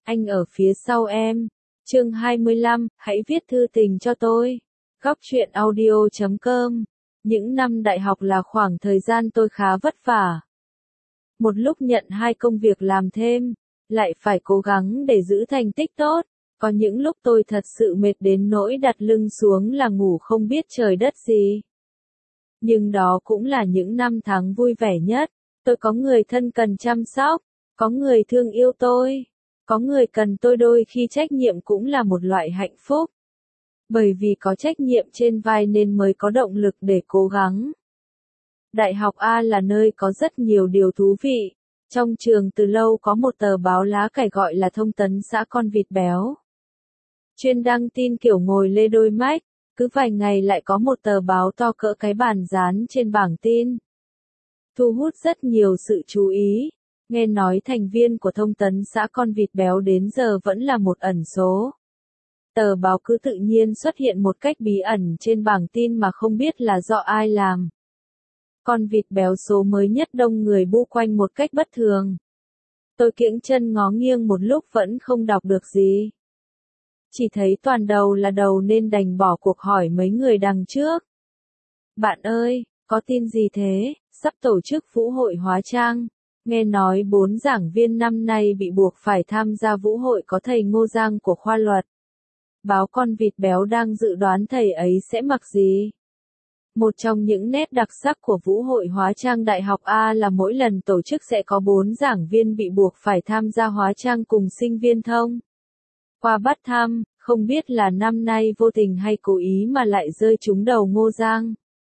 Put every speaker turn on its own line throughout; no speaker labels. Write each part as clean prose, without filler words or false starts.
Anh ở phía sau em. Chương 25, hãy viết thư tình cho tôi. Góc truyện audio.com. Những năm đại học là khoảng thời gian tôi khá vất vả. Một lúc nhận 2 công việc làm thêm, lại phải cố gắng để giữ thành tích tốt. Có những lúc tôi thật sự mệt đến nỗi đặt lưng xuống là ngủ không biết trời đất gì. Nhưng đó cũng là những năm tháng vui vẻ nhất. Tôi có người thân cần chăm sóc, có người thương yêu tôi, có người cần tôi, đôi khi trách nhiệm cũng là một loại hạnh phúc. Bởi vì có trách nhiệm trên vai nên mới có động lực để cố gắng. Đại học A là nơi có rất nhiều điều thú vị. Trong trường từ lâu có một tờ báo lá cải gọi là Thông tấn xã Con Vịt Béo. Chuyên đăng tin kiểu ngồi lê đôi mách, cứ vài ngày lại có một tờ báo to cỡ cái bàn dán trên bảng tin. Thu hút rất nhiều sự chú ý. Nghe nói thành viên của Thông tấn xã Con Vịt Béo đến giờ vẫn là một ẩn số. Tờ báo cứ tự nhiên xuất hiện một cách bí ẩn trên bảng tin mà không biết là do ai làm. Con vịt béo số mới nhất đông người bu quanh một cách bất thường. Tôi kiễng chân ngó nghiêng một lúc vẫn không đọc được gì. Chỉ thấy toàn đầu là đầu nên đành bỏ cuộc hỏi mấy người đằng trước. Bạn ơi, có tin gì thế? Sắp tổ chức vũ hội hóa trang. Nghe nói 4 giảng viên năm nay bị buộc phải tham gia vũ hội có thầy Ngô Giang của khoa luật. Báo Con Vịt Béo đang dự đoán thầy ấy sẽ mặc gì. Một trong những nét đặc sắc của vũ hội hóa trang Đại học A là mỗi lần tổ chức sẽ có 4 giảng viên bị buộc phải tham gia hóa trang cùng sinh viên thông. Qua bắt thăm, không biết là năm nay vô tình hay cố ý mà lại rơi trúng đầu Ngô Giang.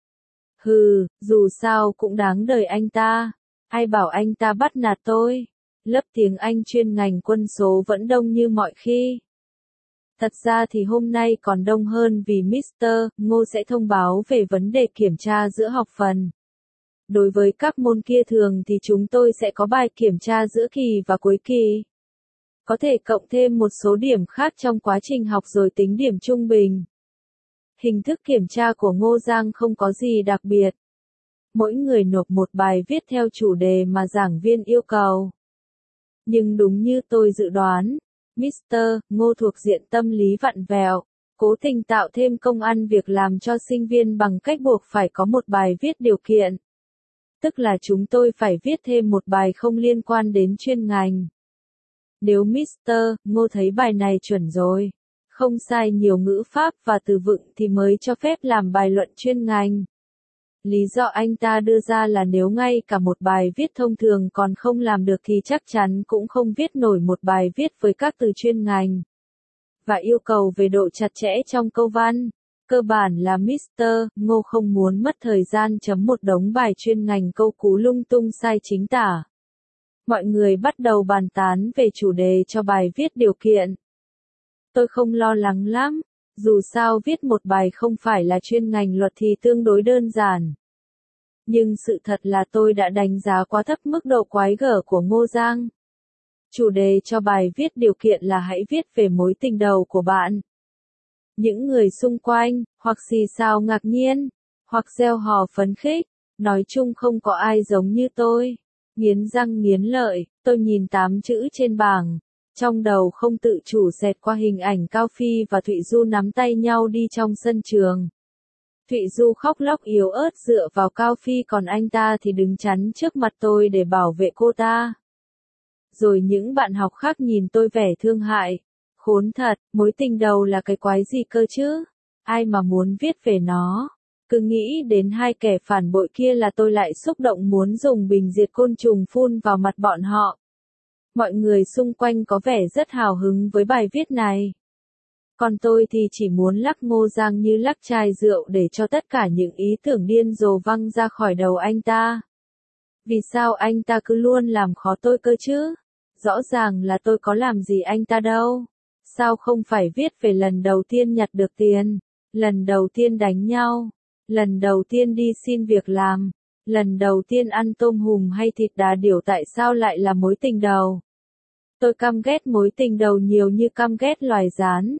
Hừ, dù sao cũng đáng đời anh ta. Ai bảo anh ta bắt nạt tôi. Lớp tiếng Anh chuyên ngành quân số vẫn đông như mọi khi. Thật ra thì hôm nay còn đông hơn vì Mr. Ngô sẽ thông báo về vấn đề kiểm tra giữa học phần. Đối với các môn kia thường thì chúng tôi sẽ có bài kiểm tra giữa kỳ và cuối kỳ. Có thể cộng thêm một số điểm khác trong quá trình học rồi tính điểm trung bình. Hình thức kiểm tra của Ngô Giang không có gì đặc biệt. Mỗi người nộp một bài viết theo chủ đề mà giảng viên yêu cầu. Nhưng đúng như tôi dự đoán, Mr. Ngô thuộc diện tâm lý vặn vẹo, cố tình tạo thêm công ăn việc làm cho sinh viên bằng cách buộc phải có một bài viết điều kiện. Tức là chúng tôi phải viết thêm một bài không liên quan đến chuyên ngành. Nếu Mr. Ngô thấy bài này chuẩn rồi, không sai nhiều ngữ pháp và từ vựng thì mới cho phép làm bài luận chuyên ngành. Lý do anh ta đưa ra là nếu ngay cả một bài viết thông thường còn không làm được thì chắc chắn cũng không viết nổi một bài viết với các từ chuyên ngành. Và yêu cầu về độ chặt chẽ trong câu văn. Cơ bản là Mr. Ngô không muốn mất thời gian chấm một đống bài chuyên ngành câu cú lung tung sai chính tả. Mọi người bắt đầu bàn tán về chủ đề cho bài viết điều kiện. Tôi không lo lắng lắm. Dù sao viết một bài không phải là chuyên ngành luật thì tương đối đơn giản. Nhưng sự thật là tôi đã đánh giá quá thấp mức độ quái gở của Ngô Giang. Chủ đề cho bài viết điều kiện là hãy viết về mối tình đầu của bạn. Những người xung quanh, hoặc xì xào ngạc nhiên, hoặc reo hò phấn khích, nói chung không có ai giống như tôi. Nghiến răng nghiến lợi, tôi nhìn 8 chữ trên bảng. Trong đầu không tự chủ xẹt qua hình ảnh Cao Phi và Thụy Du nắm tay nhau đi trong sân trường. Thụy Du khóc lóc yếu ớt dựa vào Cao Phi còn anh ta thì đứng chắn trước mặt tôi để bảo vệ cô ta. Rồi những bạn học khác nhìn tôi vẻ thương hại. Khốn thật, mối tình đầu là cái quái gì cơ chứ? Ai mà muốn viết về nó? Cứ nghĩ đến 2 kẻ phản bội kia là tôi lại xúc động muốn dùng bình diệt côn trùng phun vào mặt bọn họ. Mọi người xung quanh có vẻ rất hào hứng với bài viết này. Còn tôi thì chỉ muốn lắc Ngô Giang như lắc chai rượu để cho tất cả những ý tưởng điên rồ văng ra khỏi đầu anh ta. Vì sao anh ta cứ luôn làm khó tôi cơ chứ? Rõ ràng là tôi có làm gì anh ta đâu. Sao không phải viết về lần đầu tiên nhặt được tiền, lần đầu tiên đánh nhau, lần đầu tiên đi xin việc làm, lần đầu tiên ăn tôm hùm hay thịt đà điểu, tại sao lại là mối tình đầu? Tôi căm ghét mối tình đầu nhiều như căm ghét loài gián.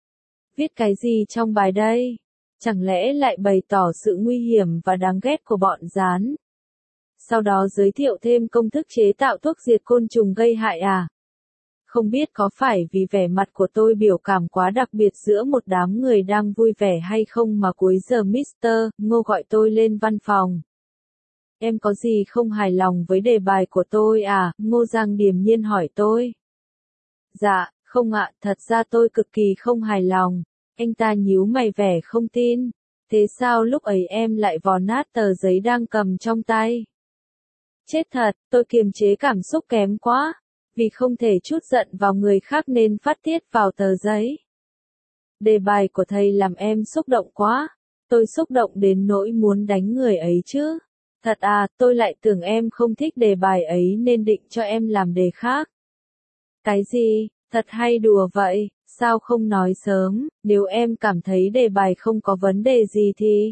Viết cái gì trong bài đây? Chẳng lẽ lại bày tỏ sự nguy hiểm và đáng ghét của bọn gián? Sau đó giới thiệu thêm công thức chế tạo thuốc diệt côn trùng gây hại à? Không biết có phải vì vẻ mặt của tôi biểu cảm quá đặc biệt giữa một đám người đang vui vẻ hay không mà cuối giờ Mr. Ngô gọi tôi lên văn phòng. Em có gì không hài lòng với đề bài của tôi à? Ngô Giang điềm nhiên hỏi tôi. Dạ, không ạ, thật ra tôi cực kỳ không hài lòng. Anh ta nhíu mày vẻ không tin. Thế sao lúc ấy em lại vò nát tờ giấy đang cầm trong tay? Chết thật, tôi kiềm chế cảm xúc kém quá. Vì không thể trút giận vào người khác nên phát tiết vào tờ giấy. Đề bài của thầy làm em xúc động quá. Tôi xúc động đến nỗi muốn đánh người ấy chứ. Thật à, tôi lại tưởng em không thích đề bài ấy nên định cho em làm đề khác. Cái gì, thật hay đùa vậy, sao không nói sớm, nếu em cảm thấy đề bài không có vấn đề gì thì...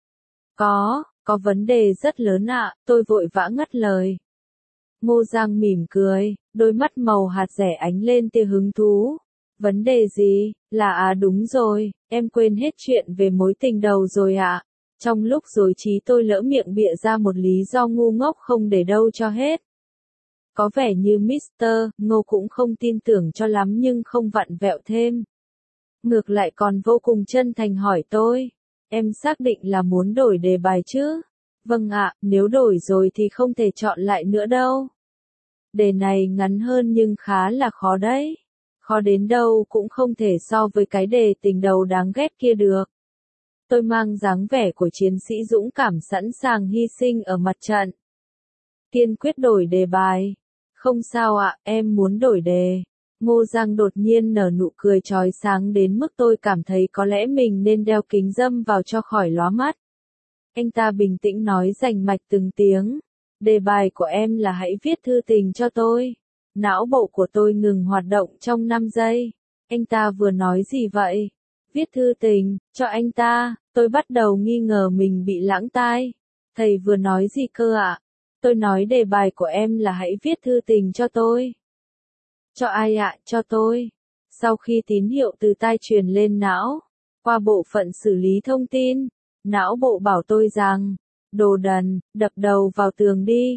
Có vấn đề rất lớn ạ, tôi vội vã ngắt lời. Ngô Giang mỉm cười, đôi mắt màu hạt dẻ ánh lên tia hứng thú. Vấn đề gì, là đúng rồi, em quên hết chuyện về mối tình đầu rồi ạ. Trong lúc rối trí tôi lỡ miệng bịa ra một lý do ngu ngốc không để đâu cho hết. Có vẻ như Mr. Ngô cũng không tin tưởng cho lắm nhưng không vặn vẹo thêm. Ngược lại còn vô cùng chân thành hỏi tôi. Em xác định là muốn đổi đề bài chứ? Vâng ạ, nếu đổi rồi thì không thể chọn lại nữa đâu. Đề này ngắn hơn nhưng khá là khó đấy. Khó đến đâu cũng không thể so với cái đề tình đầu đáng ghét kia được. Tôi mang dáng vẻ của chiến sĩ dũng cảm sẵn sàng hy sinh ở mặt trận. Kiên quyết đổi đề bài. Không sao ạ, em muốn đổi đề. Ngô Giang đột nhiên nở nụ cười chói sáng đến mức tôi cảm thấy có lẽ mình nên đeo kính râm vào cho khỏi lóa mắt. Anh ta bình tĩnh nói rành mạch từng tiếng. Đề bài của em là hãy viết thư tình cho tôi. Não bộ của tôi ngừng hoạt động trong 5 giây. Anh ta vừa nói gì vậy? Viết thư tình, cho anh ta, tôi bắt đầu nghi ngờ mình bị lãng tai. Thầy vừa nói gì cơ ạ? Tôi nói đề bài của em là hãy viết thư tình cho tôi. Cho ai ạ? Cho tôi. Sau khi tín hiệu từ tai truyền lên não, qua bộ phận xử lý thông tin, não bộ bảo tôi rằng, đồ đần, đập đầu vào tường đi.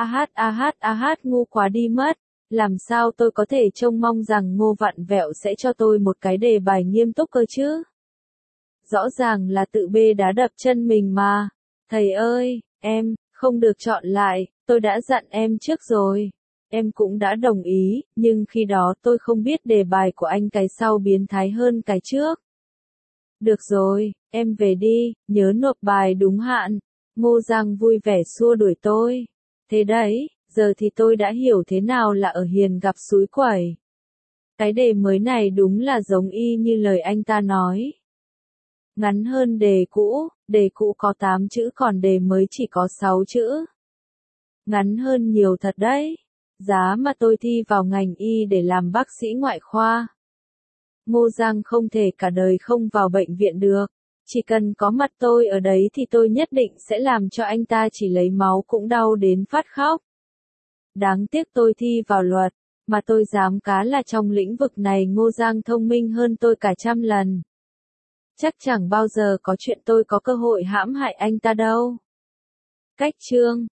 Ngu quá đi mất. Làm sao tôi có thể trông mong rằng Ngô vặn vẹo sẽ cho tôi một cái đề bài nghiêm túc cơ chứ? Rõ ràng là tự bê đá đập chân mình mà. Thầy ơi, em, không được chọn lại, tôi đã dặn em trước rồi. Em cũng đã đồng ý, nhưng khi đó tôi không biết đề bài của anh cái sau biến thái hơn cái trước. Được rồi, em về đi, nhớ nộp bài đúng hạn. Ngô Giang vui vẻ xua đuổi tôi. Thế đấy, giờ thì tôi đã hiểu thế nào là ở hiền gặp xúi quẩy. Cái đề mới này đúng là giống y như lời anh ta nói. Ngắn hơn đề cũ có 8 chữ còn đề mới chỉ có 6 chữ. Ngắn hơn nhiều thật đấy. Giá mà tôi thi vào ngành y để làm bác sĩ ngoại khoa. Ngô Giang không thể cả đời không vào bệnh viện được. Chỉ cần có mặt tôi ở đấy thì tôi nhất định sẽ làm cho anh ta chỉ lấy máu cũng đau đến phát khóc. Đáng tiếc tôi thi vào luật, mà tôi dám cá là trong lĩnh vực này Ngô Giang thông minh hơn tôi cả 100 lần. Chắc chẳng bao giờ có chuyện tôi có cơ hội hãm hại anh ta đâu. Cách chương